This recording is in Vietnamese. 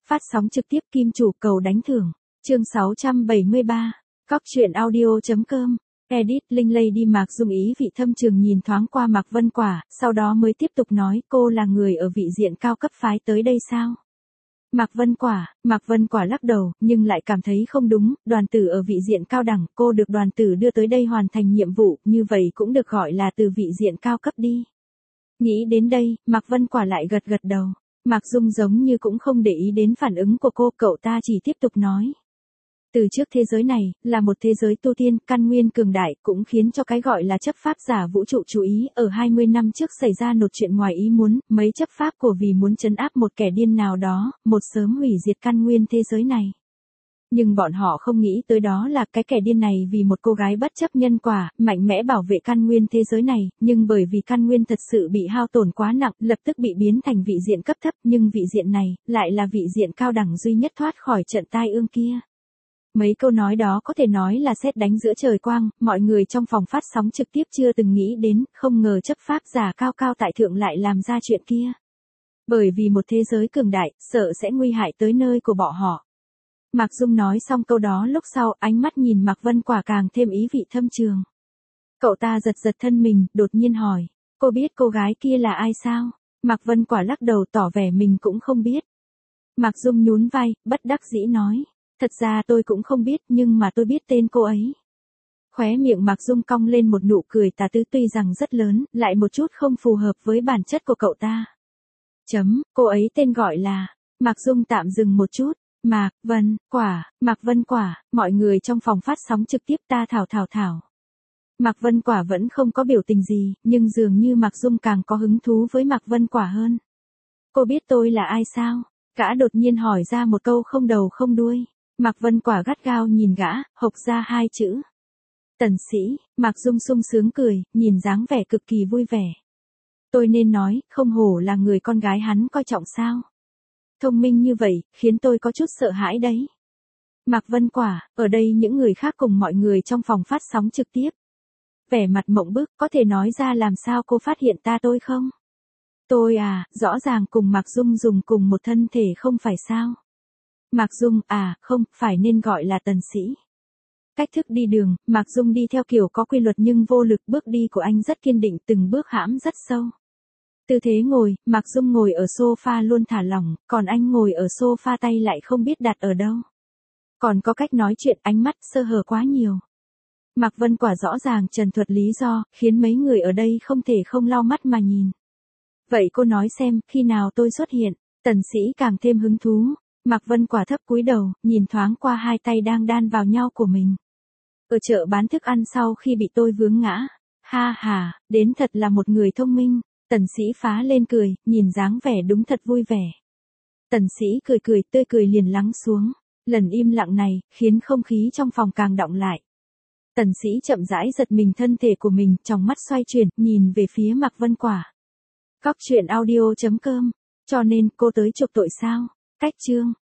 phát sóng trực tiếp Kim Chủ cầu đánh thưởng. Chương 673. Cóc truyện audio.com. Edit Linh Lady Mạc Dung ý vị thâm trường nhìn thoáng qua Mạc Vân Quả, sau đó mới tiếp tục nói, cô là người ở vị diện cao cấp phái tới đây sao? Mạc Vân Quả lắc đầu, nhưng lại cảm thấy không đúng, đoàn tử ở vị diện cao đẳng, cô được đoàn tử đưa tới đây hoàn thành nhiệm vụ, như vậy cũng được gọi là từ vị diện cao cấp đi. Nghĩ đến đây, Mạc Vân Quả lại gật gật đầu. Mạc Dung giống như cũng không để ý đến phản ứng của cô, cậu ta chỉ tiếp tục nói. Từ trước thế giới này, là một thế giới tu tiên, căn nguyên cường đại, cũng khiến cho cái gọi là chấp pháp giả vũ trụ chú ý, ở 20 năm trước xảy ra một chuyện ngoài ý muốn, mấy chấp pháp của vì muốn trấn áp một kẻ điên nào đó, một sớm hủy diệt căn nguyên thế giới này. Nhưng bọn họ không nghĩ tới đó là cái kẻ điên này vì một cô gái bất chấp nhân quả, mạnh mẽ bảo vệ căn nguyên thế giới này, nhưng bởi vì căn nguyên thật sự bị hao tổn quá nặng, lập tức bị biến thành vị diện cấp thấp, nhưng vị diện này, lại là vị diện cao đẳng duy nhất thoát khỏi trận tai ương kia. Mấy câu nói đó có thể nói là sét đánh giữa trời quang, mọi người trong phòng phát sóng trực tiếp chưa từng nghĩ đến, không ngờ chấp pháp giả cao cao tại thượng lại làm ra chuyện kia. Bởi vì một thế giới cường đại, sợ sẽ nguy hại tới nơi của bọn họ. Mạc Dung nói xong câu đó lúc sau, ánh mắt nhìn Mạc Vân Quả càng thêm ý vị thâm trường. Cậu ta giật giật thân mình, đột nhiên hỏi, cô biết cô gái kia là ai sao? Mạc Vân Quả lắc đầu tỏ vẻ mình cũng không biết. Mạc Dung nhún vai, bất đắc dĩ nói. Thật ra tôi cũng không biết, nhưng mà tôi biết tên cô ấy. Khóe miệng Mạc Dung cong lên một nụ cười tà tứ tuy rằng rất lớn, lại một chút không phù hợp với bản chất của cậu ta. Cô ấy tên gọi là, Mạc Dung tạm dừng một chút, Mạc Vân Quả, mọi người trong phòng phát sóng trực tiếp ta thảo. Mạc Vân Quả vẫn không có biểu tình gì, nhưng dường như Mạc Dung càng có hứng thú với Mạc Vân Quả hơn. Cô biết tôi là ai sao? Gã đột nhiên hỏi ra một câu không đầu không đuôi. Mạc Vân Quả gắt gao nhìn gã, hộc ra hai chữ. Tần Sĩ. Mạc Dung sung sướng cười, nhìn dáng vẻ cực kỳ vui vẻ. Tôi nên nói, không hổ là người con gái hắn coi trọng sao. Thông minh như vậy, khiến tôi có chút sợ hãi đấy. Mạc Vân Quả, ở đây những người khác cùng mọi người trong phòng phát sóng trực tiếp. Vẻ mặt mộng bức, có thể nói ra làm sao cô phát hiện tôi không? Tôi rõ ràng cùng Mạc Dung dùng cùng một thân thể không phải sao? Mạc Dung, không, phải nên gọi là Tần Sĩ. Cách thức đi đường, Mạc Dung đi theo kiểu có quy luật nhưng vô lực, bước đi của anh rất kiên định, từng bước hãm rất sâu. Tư thế ngồi, Mạc Dung ngồi ở sofa luôn thả lỏng, còn anh ngồi ở sofa tay lại không biết đặt ở đâu. Còn có cách nói chuyện, ánh mắt sơ hở quá nhiều. Mạc Vân Quả rõ ràng trần thuật lý do, khiến mấy người ở đây không thể không lau mắt mà nhìn. Vậy cô nói xem, khi nào tôi xuất hiện? Tần Sĩ càng thêm hứng thú. Mạc Vân Quả thấp cúi đầu, nhìn thoáng qua hai tay đang đan vào nhau của mình. Ở chợ bán thức ăn sau khi bị tôi vướng ngã. Ha, đến thật là một người thông minh. Tần Sĩ phá lên cười, nhìn dáng vẻ đúng thật vui vẻ. Tần Sĩ cười, tươi cười liền lắng xuống. Lần im lặng này, khiến không khí trong phòng càng đọng lại. Tần Sĩ chậm rãi giật mình thân thể của mình, trong mắt xoay chuyển, nhìn về phía Mạc Vân Quả. Cóc truyện audio.com. Cho nên cô tới chuộc tội sao? Cách chương.